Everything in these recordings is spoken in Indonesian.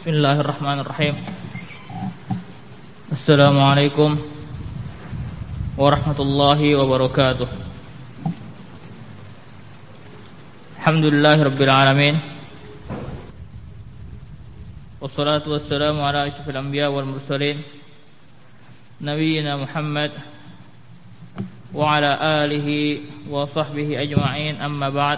Bismillahirrahmanirrahim. Assalamualaikum warahmatullahi wabarakatuh. Alhamdulillahirabbil alamin. Wassalatu wassalamu ala asyrafil anbiya wal mursalin nabiyyina Muhammad wa ala alihi wa sahbihi ajma'in, amma ba'd.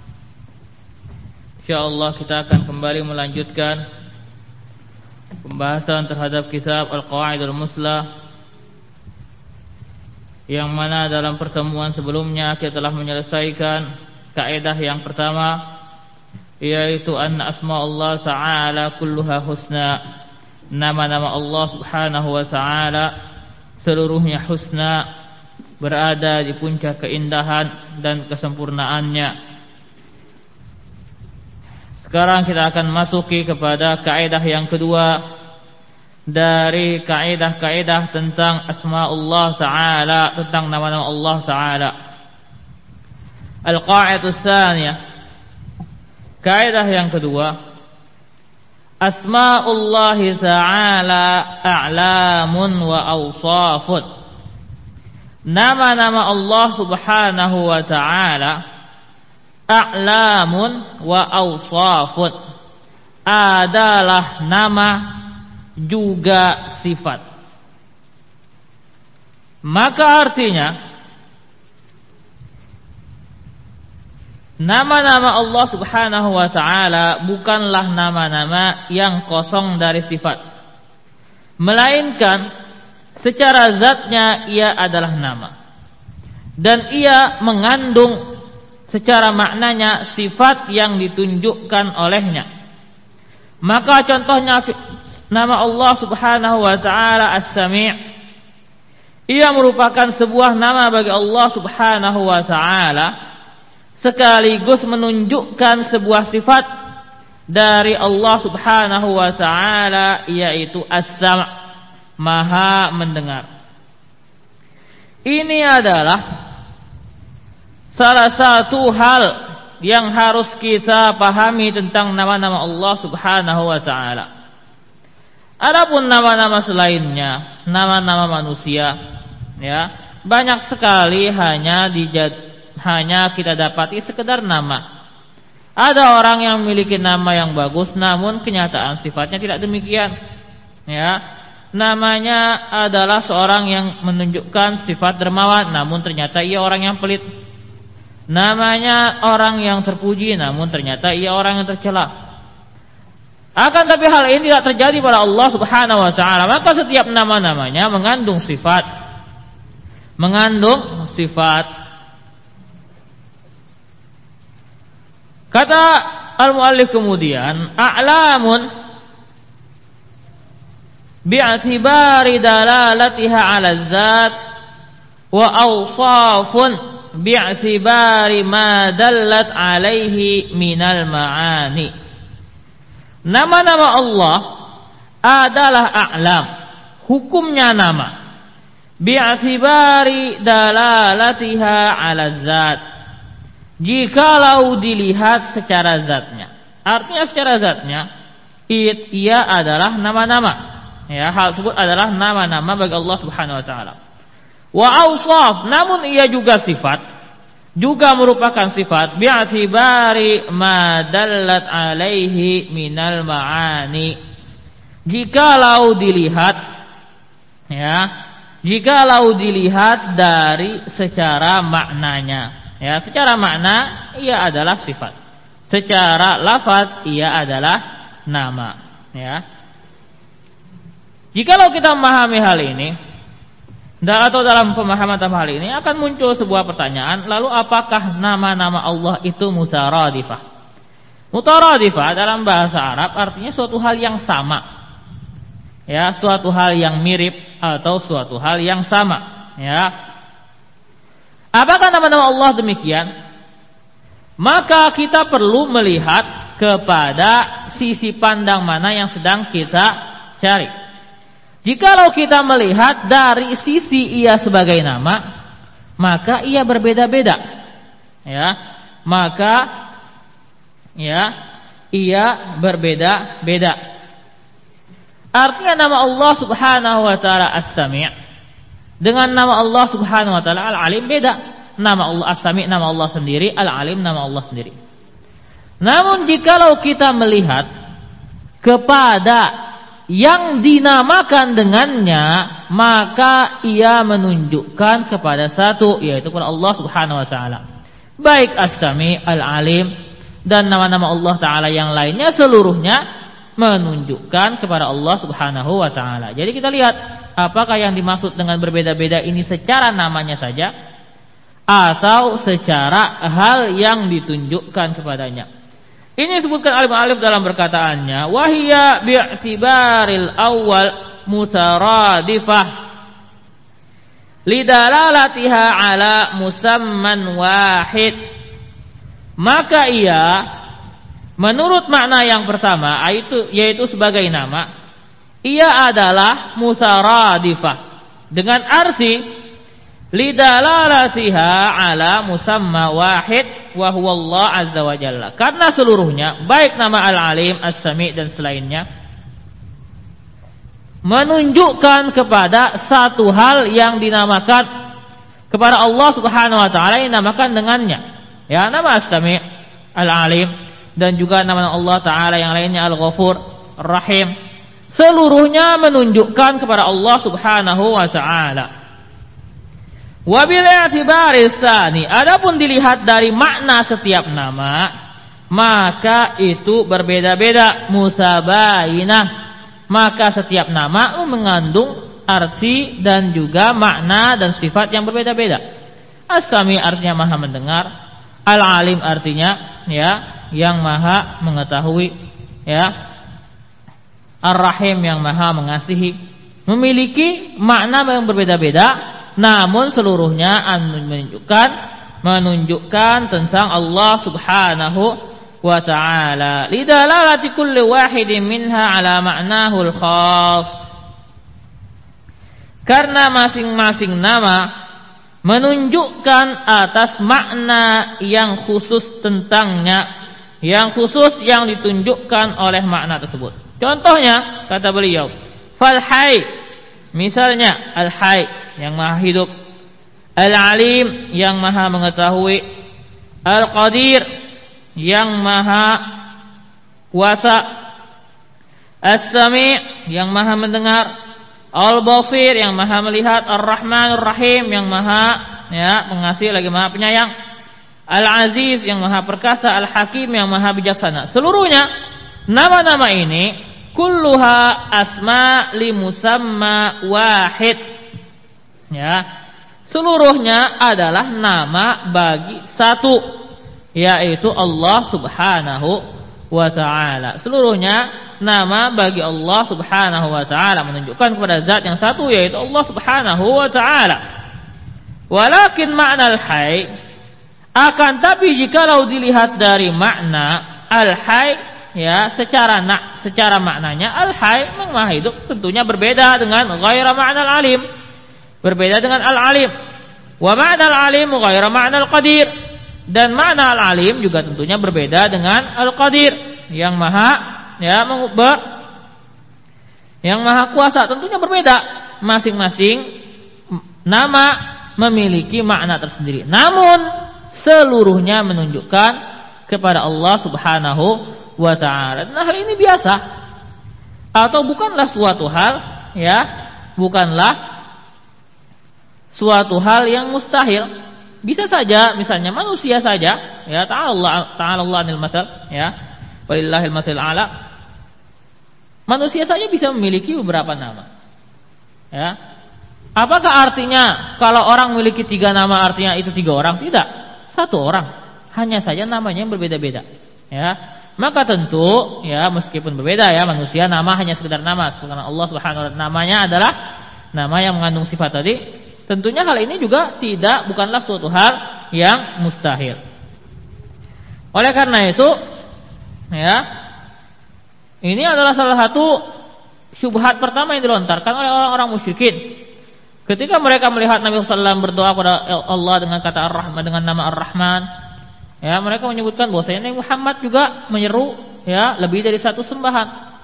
Insyaallah kita akan kembali melanjutkan pembahasan terhadap kitab Al-Qawaidul Muslah, yang mana dalam pertemuan sebelumnya kita telah menyelesaikan kaidah yang pertama, yaitu anna asma Allah Ta'ala kulluha husna. Nama-nama Allah Subhanahu wa Ta'ala seluruhnya husna, berada di puncak keindahan dan kesempurnaannya. Sekarang kita akan masuki kepada kaidah yang kedua dari kaidah-kaidah tentang asmaullah Ta'ala, tentang nama-nama Allah Ta'ala. Al-qaidah tsaniyah, kaidah yang kedua, asmaullah Ta'ala a'lamun wa awsafun. Nama-nama Allah Subhanahu wa Ta'ala a'lamun wa awsafun, adalah nama juga sifat. Maka artinya nama-nama Allah Subhanahu wa Ta'ala bukanlah nama-nama yang kosong dari sifat, melainkan secara zatnya ia adalah nama, dan ia mengandung secara maknanya sifat yang ditunjukkan olehnya. Maka contohnya nama Allah Subhanahu wa Ta'ala As-Sami', ia merupakan sebuah nama bagi Allah Subhanahu wa Ta'ala, sekaligus menunjukkan sebuah sifat dari Allah Subhanahu wa Ta'ala, yaitu As-Sam', Maha mendengar. Ini adalah salah satu hal yang harus kita pahami tentang nama-nama Allah Subhanahu wa Ta'ala. Adapun nama-nama selainnya, nama-nama manusia, ya, banyak sekali hanya kita dapati sekedar nama. Ada orang yang memiliki nama yang bagus, namun kenyataan sifatnya tidak demikian. Ya, namanya adalah seorang yang menunjukkan sifat dermawan, namun ternyata ia orang yang pelit. Namanya orang yang terpuji, namun ternyata ia orang yang tercela. Akan tapi hal ini tidak terjadi pada Allah Subhanahu wa Ta'ala. Maka setiap nama-namanya mengandung sifat. Kata al-muallif kemudian, a'lamun bi'atibari dalalatiha 'ala zat wa awsafun bi'atibari ma dallat 'alaihi minal ma'ani. Nama-nama Allah adalah a'lam, hukumnya nama, bi'atibari dalalatiha 'ala zat, jikalau dilihat secara zatnya. Artinya secara zatnya ia adalah nama-nama. Ya, hal tersebut adalah nama-nama bagi Allah Subhanahu wa Ta'ala. Wa awsaf, namun ia juga sifat, juga merupakan sifat, bi'atibari ma dallat alaihi minal ma'ani, jikalau dilihat, ya, jikalau dilihat dari secara maknanya. Ya, secara makna ia adalah sifat, secara lafaz ia adalah nama. Ya, jikalau kita memahami hal ini, atau dalam pemahaman hal ini akan muncul sebuah pertanyaan, lalu apakah nama-nama Allah itu mutaradifah? Mutaradifah dalam bahasa Arab artinya suatu hal yang sama, ya, suatu hal yang mirip atau suatu hal yang sama. Ya, apakah nama-nama Allah demikian? Maka kita perlu melihat kepada sisi pandang mana yang sedang kita cari. Jikalau kita melihat dari sisi ia sebagai nama, maka ia berbeda-beda. Ya, maka ia berbeda-beda. Artinya nama Allah Subhanahu wa taala As-Sami' dengan nama Allah Subhanahu wa taala Al-Alim beda. Nama Allah As-Sami' nama Allah sendiri, Al-Alim nama Allah sendiri. Namun jikalau kita melihat kepada yang dinamakan dengannya, maka ia menunjukkan kepada satu, yaitu kepada Allah Subhanahu wa taala. Baik As-Sami', Al-Alim dan nama-nama Allah taala yang lainnya seluruhnya menunjukkan kepada Allah Subhanahu wa taala. Jadi kita lihat apakah yang dimaksud dengan berbeda-beda ini secara namanya saja atau secara hal yang ditunjukkan kepadanya. Ini disebutkan alim-alim dalam perkataannya, wahiyya bi'tibaril awal mutaradifah lidalalatiha ala musamman wahid. Maka ia menurut makna yang pertama yaitu sebagai nama, ia adalah mutaradifah dengan arti lidalalatiha ala musamma wahid wa huwa Allah azza wa jalla. Karena seluruhnya baik nama Al-Alim, As-Sami' dan selainnya menunjukkan kepada satu hal yang dinamakan kepada Allah Subhanahu wa taala yang dinamakan dengannya. Ya, nama As-Sami', Al-Alim dan juga nama Allah taala yang lainnya Al-Ghafur, Ar-Rahim, seluruhnya menunjukkan kepada Allah Subhanahu wa taala. Wabil i'tibari tsani, adapun dilihat dari makna setiap nama, maka itu berbeda-beda, musabayinah. Maka setiap nama mengandung arti dan juga makna dan sifat yang berbeda-beda. As-Sami artinya maha mendengar, Al-Alim artinya ya yang maha mengetahui, ya. Ar-Rahim yang maha mengasihi. Memiliki makna yang berbeda-beda, namun seluruhnya menunjukkan tentang Allah Subhanahu wa ta'ala. Lidalalati kulli wahidin minha ala ma'nahu al-khas. Karena masing-masing nama menunjukkan atas makna yang khusus tentangnya, yang khusus yang ditunjukkan oleh makna tersebut. Contohnya kata beliau, fal hayy, misalnya al-hayy yang maha hidup, Al-Alim yang maha mengetahui, Al-Qadir yang maha kuasa, As-Sami' yang maha mendengar, Al-Basir yang maha melihat, Ar-Rahman Ar-Rahim yang maha ya pengasih lagi maha penyayang, Al-Aziz yang maha perkasa, Al-Hakim yang maha bijaksana. Seluruhnya nama-nama ini kulluha asma li musamma wahid. Ya, seluruhnya adalah nama bagi satu, yaitu Allah Subhanahu wa ta'ala. Seluruhnya nama bagi Allah Subhanahu wa ta'ala, menunjukkan kepada zat yang satu, yaitu Allah Subhanahu wa ta'ala. Walakin makna al-hayy, akan tapi jikalau dilihat dari makna al-hayy, ya secara maknanya al-hayy memang maha hidup, tentunya berbeda dengan ghaira makna al-alim. Berbeda dengan Al-Alim. Wa ma'na Al-Alim ghaira ma'na Al-Qadir. Dan makna Al-Alim juga tentunya berbeda dengan Al-Qadir yang maha ya yang maha kuasa, tentunya berbeda. Masing-masing nama memiliki makna tersendiri. Namun seluruhnya menunjukkan kepada Allah Subhanahu wa ta'ala. Nah, hal ini biasa atau bukanlah suatu hal ya, bukanlah suatu hal yang mustahil. Bisa saja misalnya manusia saja, ya ta'ala Allah anil matsal, ya walillahil matsal a'la. Manusia saja bisa memiliki beberapa nama. Ya. Apakah artinya kalau orang memiliki 3 nama artinya itu 3 orang? Tidak. 1 orang. Hanya saja namanya yang berbeda-beda. Ya. Maka tentu ya meskipun berbeda ya manusia nama hanya sekedar nama, karena Allah Subhanahu wa ta'ala namanya adalah nama yang mengandung sifat tadi. Tentunya hal ini juga bukanlah suatu hal yang mustahil. Oleh karena itu, ya, ini adalah salah satu syubhat pertama yang dilontarkan oleh orang-orang musyrikin. Ketika mereka melihat Nabi SAW berdoa kepada Allah dengan kata Ar-Rahman, dengan nama Ar-Rahman, ya, mereka menyebutkan bahwasanya Nabi Muhammad juga menyeru, ya, lebih dari satu sembahan.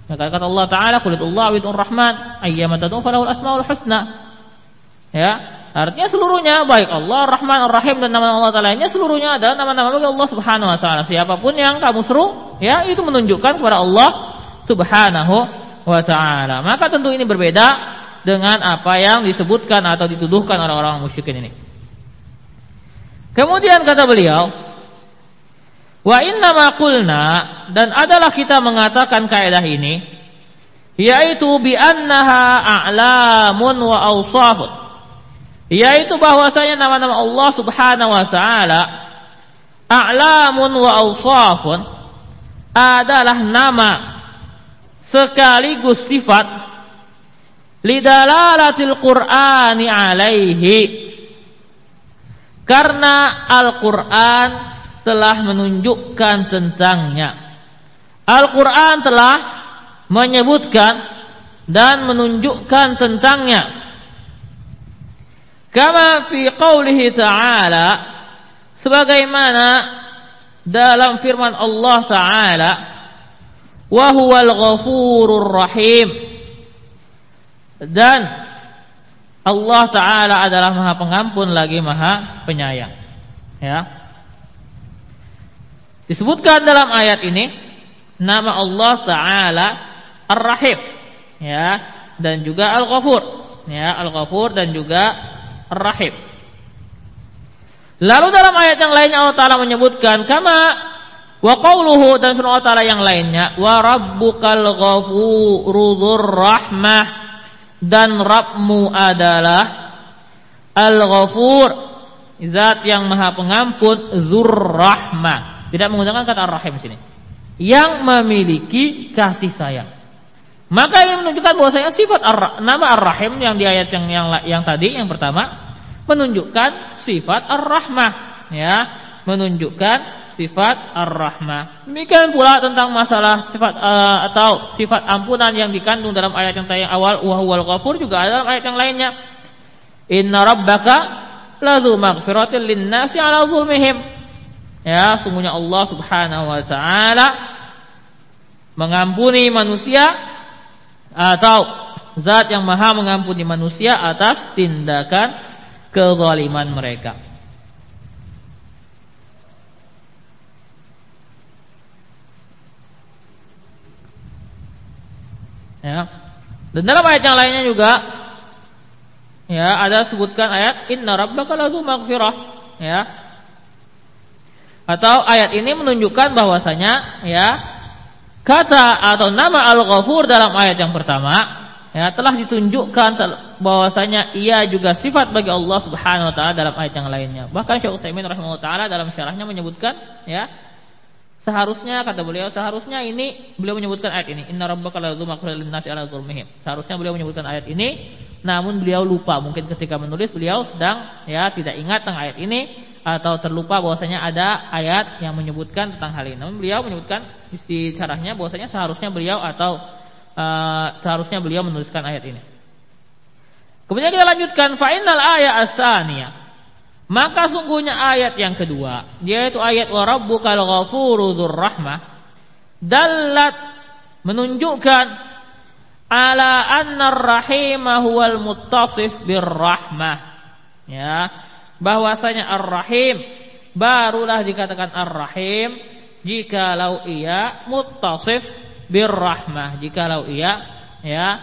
Maka kata Allah Ta'ala, qul huwallahu ahad ar-rahman ayyama tad'u falahul asmaul husna. Ya, artinya seluruhnya baik Allah Ar-Rahman Ar-Rahim dan nama Allah Ta'ala lainnya seluruhnya adalah nama-nama bagi Allah Subhanahu wa taala. Siapapun yang kamu seru, ya itu menunjukkan kepada Allah Subhanahu wa taala. Maka tentu ini berbeda dengan apa yang disebutkan atau dituduhkan oleh orang musyrikin ini. Kemudian kata beliau, wa inna ma qulna, dan adalah kita mengatakan kaidah ini, yaitu bi annaha a'lamun wa awsafun, yaitu bahwasanya nama-nama Allah Subhanahu wa taala a'lamun wa awsafun adalah nama sekaligus sifat lidalalatil Qur'ani alaihi, karena Al-Qur'an telah menunjukkan tentangnya. Al-Qur'an telah menyebutkan dan menunjukkan tentangnya. Kama fi qaulihi ta'ala, sebagaimana dalam firman Allah Ta'ala, wa huwal ghafurur rahim, dan Allah Ta'ala adalah Maha Pengampun lagi Maha Penyayang. Ya. Disebutkan dalam ayat ini nama Allah Ta'ala Ar-Rahim, ya, dan juga Al-Ghafur, ya, Al-Ghafur dan juga Ar-Rahim. Lalu dalam ayat yang lainnya Allah Ta'ala menyebutkan kama wa qauluhu, dan firman Allah Ta'ala yang lainnya, wa rabbukal ghafuru dzur rahmah, dan Rabbmu adalah Al-Ghafur, zat yang Maha Pengampun, dzur rahmah. Tidak menggunakan kata Ar-Rahim di sini, yang memiliki kasih sayang. Maka ini menunjukkan bahwasanya sifat nama Ar-Rahim yang di ayat yang tadi yang pertama menunjukkan sifat Ar-Rahmah, ya, menunjukkan sifat Ar-Rahmah. Demikian pula tentang masalah sifat atau sifat ampunan yang dikandung dalam ayat yang tadi awal, wa huwal ghafur, juga ada dalam ayat yang lainnya, inna rabbaka lazu maghfiratin linnasi ala zulmihim. Ya, sungguhnya Allah Subhanahu wa taala mengampuni manusia, atau zat yang Maha mengampuni manusia atas tindakan kezaliman mereka. Ya. Dan dalam ayat yang lainnya juga, ya, ada sebutkan ayat inna rabbaka lazu maghfirah, ya. Atau ayat ini menunjukkan bahwasanya, ya, kata atau nama Al-Ghafur dalam ayat yang pertama, ya, telah ditunjukkan bahwasanya ia juga sifat bagi Allah Subhanahu wa taala dalam ayat yang lainnya. Bahkan Syekh Utsaimin rahimahullah taala dalam syarahnya menyebutkan, ya, seharusnya kata beliau, seharusnya ini beliau menyebutkan ayat ini, inna rabbaka lazu maghfiratin linnasi ala dzulmihim. Seharusnya beliau menyebutkan ayat ini, namun beliau lupa, mungkin ketika menulis beliau sedang, ya, tidak ingat tentang ayat ini, atau terlupa bahwasanya ada ayat yang menyebutkan tentang hal ini. Namun beliau menyebutkan di syarahnya bahwasanya seharusnya beliau menuliskan ayat ini. Kemudian kita lanjutkan, fa innal ayat as-saniyah, maka sungguhnya ayat yang kedua, yaitu ayat wa rabbukal ghafuru dzur rahmah, dallat, menunjukkan ala anna ar-rahima huwal muttasif bir-rahmah, ya, bahwasanya Ar-Rahim barulah dikatakan Ar-Rahim jikalau ia muttasif bir-rahmah, jikalau ia, ya,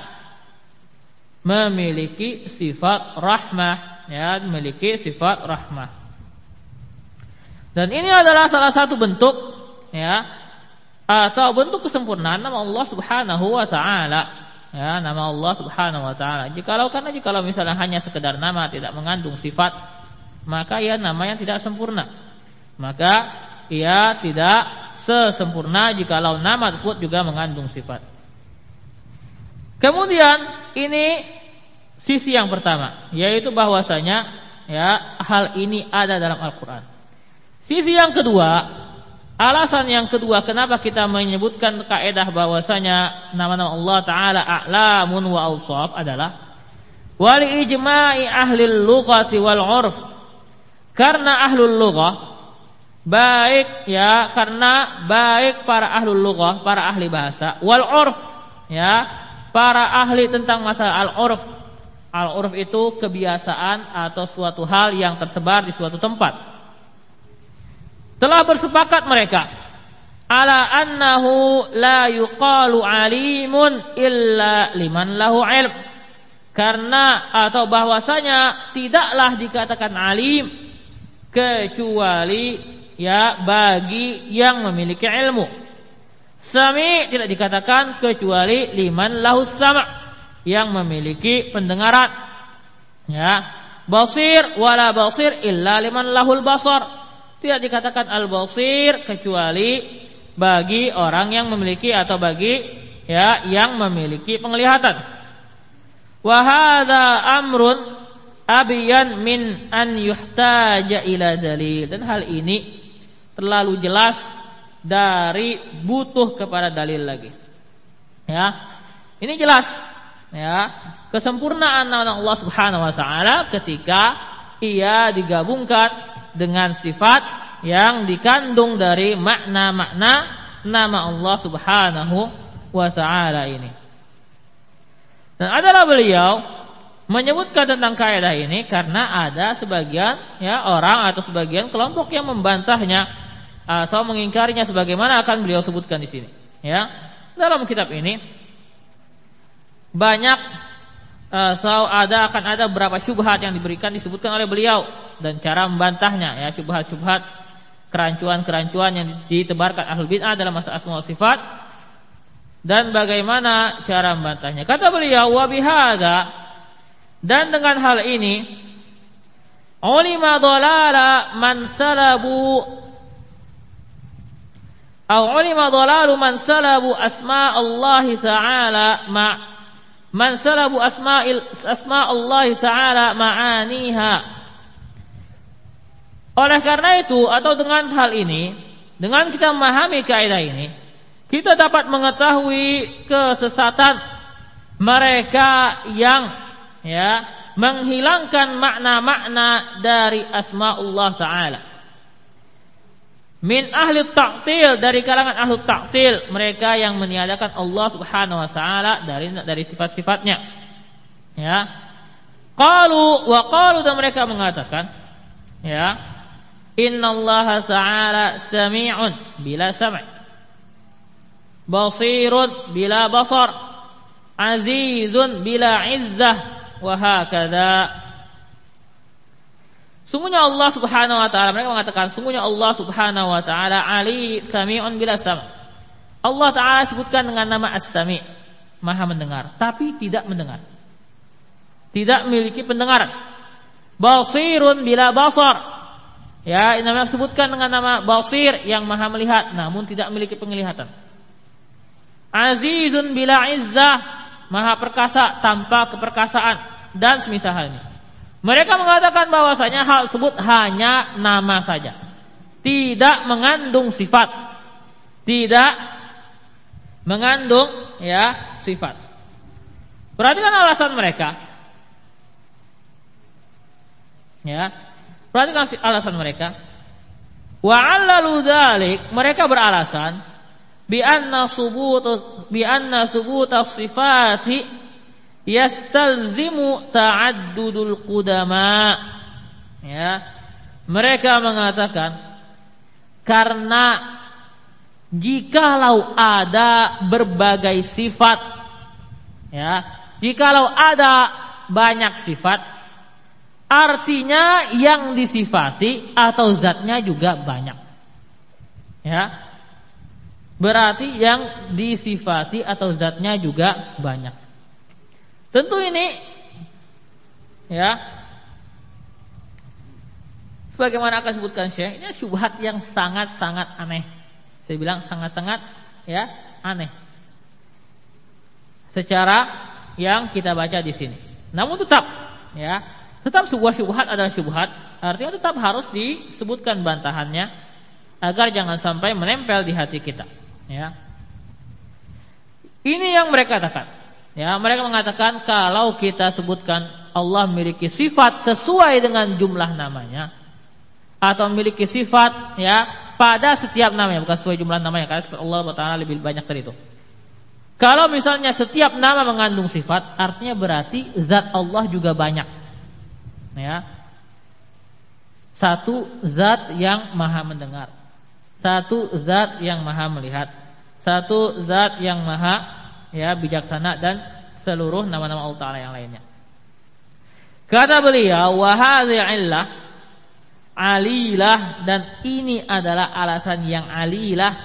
memiliki sifat rahmah, ya, memiliki sifat rahmah. Dan ini adalah salah satu bentuk, ya, atau bentuk kesempurnaan nama Allah Subhanahu wa taala, ya, nama Allah Subhanahu wa taala. Jikalau misalnya hanya sekedar nama tidak mengandung sifat, maka ia namanya tidak sempurna. Maka ia tidak sesempurna jikalau nama tersebut juga mengandung sifat. Kemudian ini sisi yang pertama, yaitu bahwasanya, ya, hal ini ada dalam Al-Qur'an. Sisi yang kedua, alasan yang kedua kenapa kita menyebutkan kaidah bahwasanya nama-nama Allah Ta'ala a'lamun wa awsaf adalah wali ijma'i ahli lughati wal 'urf, karena ahlul lughah baik, ya, karena baik para ahlul lughah, para ahli bahasa, wal 'urf, ya para ahli tentang masalah al-urf. Al-urf itu kebiasaan atau suatu hal yang tersebar di suatu tempat. Telah bersepakat mereka ala annahu la yuqalu alimun illa liman lahu ilm. Karena atau bahwasanya tidaklah dikatakan alim kecuali ya bagi yang memiliki ilmu. Sami tidak dikatakan kecuali liman lahu sama' yang memiliki pendengaran. Ya, basir wala basir illa liman lahul basar. Tidak dikatakan al-basir kecuali bagi orang yang memiliki atau bagi ya yang memiliki penglihatan. Wa hadza amrun abyan min an yuhtaja ila dalil. Dan hal ini terlalu jelas dari butuh kepada dalil lagi. Ya, ini jelas. Ya, kesempurnaan nama Allah Subhanahu wa taala ketika ia digabungkan dengan sifat yang dikandung dari makna-makna nama Allah Subhanahu wa taala ini. Dan adalah beliau menyebutkan tentang kaidah ini karena ada sebagian ya orang atau sebagian kelompok yang membantahnya atau mengingkarinya sebagaimana akan beliau sebutkan di sini. Ya, dalam kitab ini banyak akan ada beberapa syubhat yang disebutkan oleh beliau dan cara membantahnya ya syubhat-syubhat kerancuan-kerancuan yang ditebarkan ahlul bid'ah dalam masalah asma wa sifat dan bagaimana cara membantahnya. Kata beliau wa bihadza, dan dengan hal ini ulima dhalala man salabu ulima dhalalu man salabu asma Allah taala man salabu asma Allah taala ma'aniha. Oleh karena itu atau dengan hal ini, dengan kita memahami kaidah ini, kita dapat mengetahui kesesatan mereka yang ya menghilangkan makna-makna dari asma Allah taala. Min ahli ta'til, dari kalangan ahli ta'til, mereka yang meniadakan Allah Subhanahu wa taala dari sifat-sifatnya. Ya. Qalu dan mereka mengatakan, ya, innallaha ta'ala sami'un bila sam', basirun bila basar, azizun bila izzah, wa hakadha. Sungguhnya Allah Subhanahu wa taala, mereka mengatakan sungguhnya Allah Subhanahu wa taala ali sami'un bila sam'. Allah taala sebutkan dengan nama as-sami', maha mendengar, tapi tidak mendengar. Tidak memiliki pendengaran. Basirun bila basar. Ya, nama disebutkan dengan nama basir yang maha melihat namun tidak memiliki penglihatan. Azizun bila izzah, maha perkasa tanpa keperkasaan dan semisal halnya. Mereka mengatakan bahwasanya hal tersebut hanya nama saja, tidak mengandung sifat, tidak mengandung ya sifat. Perhatikan alasan mereka. Ya, perhatikan alasan mereka. Wa 'allalu dzalik, mereka beralasan bi anna subut sifati yastalzimu ta'addudul qudama. Ya, mereka mengatakan karena jikalau ada berbagai sifat, ya, jikalau ada banyak sifat, artinya yang disifati atau zatnya juga banyak. Ya, berarti yang disifati atau zatnya juga banyak. Tentu ini ya sebagaimana akan sebutkan Syekh, ini syubhat yang sangat-sangat aneh. Saya bilang sangat-sangat ya aneh. Secara yang kita baca di sini. Namun tetap sebuah syubhat adalah syubhat, artinya tetap harus disebutkan bantahannya agar jangan sampai menempel di hati kita, ya. Ini yang mereka katakan. Ya, mereka mengatakan kalau kita sebutkan Allah memiliki sifat sesuai dengan jumlah namanya atau memiliki sifat ya pada setiap namanya, bukan sesuai jumlah namanya, karena sifat Allah Taala lebih banyak dari itu. Kalau misalnya setiap nama mengandung sifat, artinya berarti zat Allah juga banyak. Ya. Satu zat yang maha mendengar, satu zat yang maha melihat, satu zat yang maha bijaksana, dan seluruh nama-nama Allah Ta'ala yang lainnya. Kata beliau, wa hadhihi illah alilah, dan ini adalah alasan yang alilah,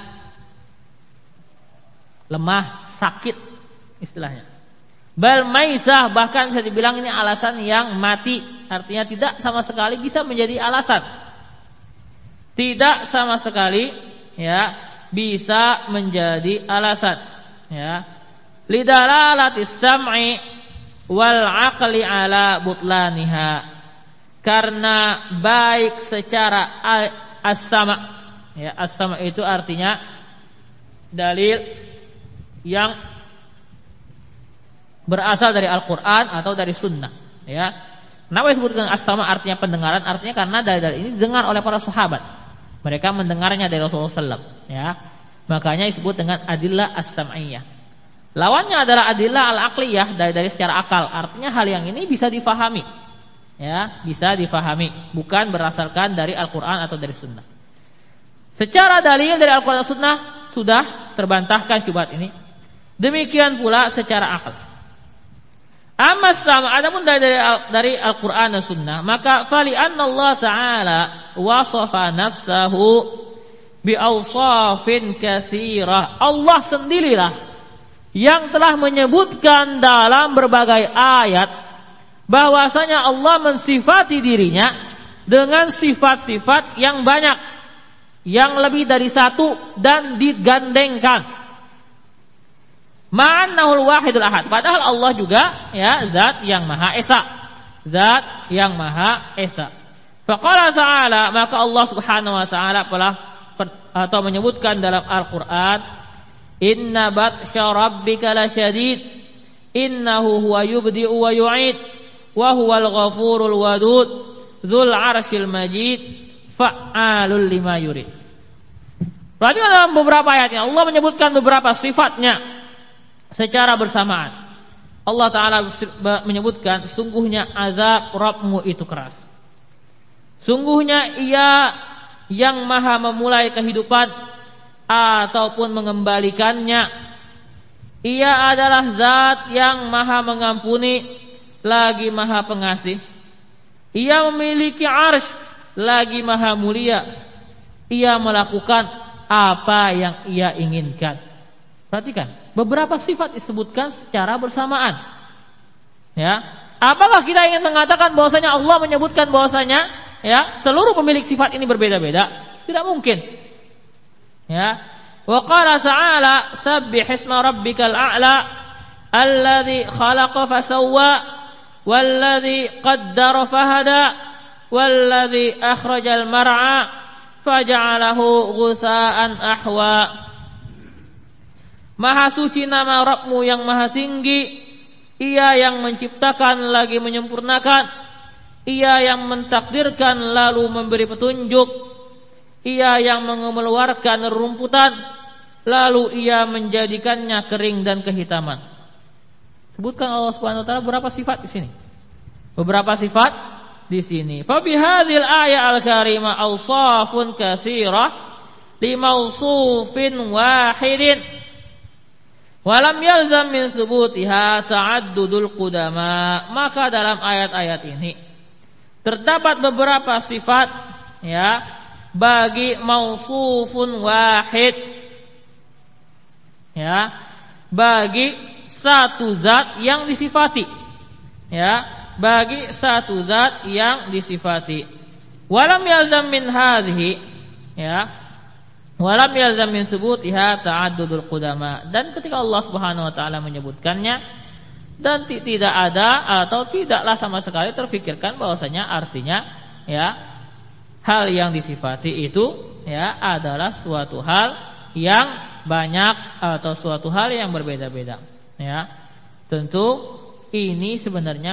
lemah, sakit istilahnya. Bal maisah, bahkan bisa dibilang ini alasan yang mati, artinya tidak sama sekali bisa menjadi alasan. Tidak sama sekali bisa menjadi alasan. Lidalalatis sam'i wal aqli ala butlaniha, karena baik secara as-sama. As-sama itu artinya dalil yang berasal dari Al-Quran atau dari Sunnah. Kenapa disebutkan as-sama artinya pendengaran? Artinya karena dalil-dalil ini didengar oleh para sahabat. Mereka mendengarnya dari Rasulullah SAW. Makanya disebut dengan adillah as-sam'iyah. Lawannya adalah adillah al-aqliyah, dari secara akal. Artinya hal yang ini bisa difahami. Bisa difahami, bukan berdasarkan dari Al-Quran atau dari Sunnah. Secara dalil dari Al-Quran dan Sunnah sudah terbantahkan syubhat ini. Demikian pula secara akal. Amma sama, adapun dari Al-Quran dan Sunnah, maka fali anna Allah Ta'ala wasafa nafsahu bi awsafin katsirah. Allah sendirilah yang telah menyebutkan dalam berbagai ayat bahwasanya Allah mensifati dirinya dengan sifat-sifat yang banyak, yang lebih dari satu dan digandengkan. Ma'annahul wahidul ahad, padahal Allah juga zat yang maha esa. Zat yang maha esa. Faqala ta'ala, maka Allah Subhanahu wa ta'ala atau menyebutkan dalam Al-Qur'an, inna batsya rabbika lasyadid innahu huwa yubdi'u wa yu'id wa huwal ghafurul wadud dzul 'arsyil majid fa'alul lima yurid. Berarti dalam beberapa ayatnya Allah menyebutkan beberapa sifatnya secara bersamaan. Allah Ta'ala menyebutkan, sungguhnya azab Rabbmu itu keras. Sungguhnya Ia yang maha memulai kehidupan ataupun mengembalikannya. Ia adalah zat yang maha mengampuni lagi maha pengasih. Ia memiliki arsy lagi maha mulia. Ia melakukan apa yang Ia inginkan. Perhatikan, beberapa sifat disebutkan secara bersamaan. Apakah kita ingin mengatakan bahwasanya Allah menyebutkan bahwasanya seluruh pemilik sifat ini berbeda-beda? Tidak mungkin. Wa qala ta'ala sabbih isma rabbikal a'la alladzi khalaqa fasawwa walladzi qaddara fahada walladzi akhrajal mar'a faja'alahu ghutsaan ahwa. Maha suci nama Rabbmu yang maha tinggi. Ia yang menciptakan lagi menyempurnakan. Ia yang mentakdirkan lalu memberi petunjuk. Ia yang mengeluarkan rumputan lalu Ia menjadikannya kering dan kehitaman. Sebutkan Allah Subhanahu wa taala berapa sifat di sini? Beberapa sifat di sini. Fa bi hadzal ayat al-karimah awsafun katsirah li mawsufin wahidin. Walam yalzam min subutiha ta'addudul qudama. Maka dalam ayat-ayat ini terdapat beberapa sifat bagi mausufun wahid, bagi satu zat yang disifati, bagi satu zat yang disifati. Walam yalzam min hadhihi walam yalzam min subutiha ta'addudul qudama. Dan ketika Allah Subhanahu wa taala menyebutkannya dan tidak ada atau tidaklah sama sekali terfikirkan bahwasanya artinya hal yang disifati itu adalah suatu hal yang banyak atau suatu hal yang berbeda-beda. Tentu ini sebenarnya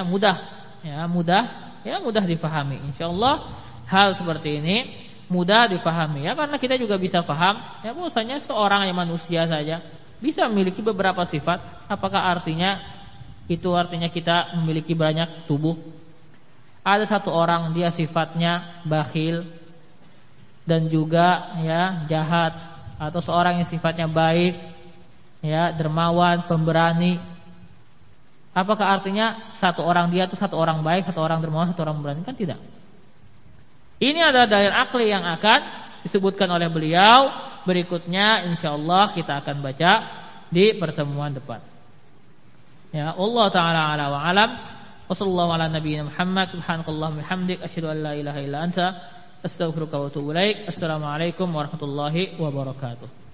mudah difahami. Insyaallah hal seperti ini mudah difahami karena kita juga bisa paham bahwasanya seorang yang manusia saja bisa memiliki beberapa sifat. Apakah artinya kita memiliki banyak tubuh? Ada satu orang dia sifatnya bakhil dan juga ya jahat, atau seorang yang sifatnya baik, ya dermawan, pemberani. Apakah artinya satu orang dia itu satu orang baik, satu orang dermawan, satu orang pemberani? Kan tidak. Ini adalah dalil akli yang akan disebutkan oleh beliau. Berikutnya insyaallah kita akan baca di pertemuan depan. Ya, Allah taala ala wa alam. Wassallallahu ala nabiyyina Muhammad subhanakallahumma bihamdik asyhadu an la ilaha illa anta astaghfiruka wa atubu ilaik. Assalamualaikum warahmatullahi wabarakatuh.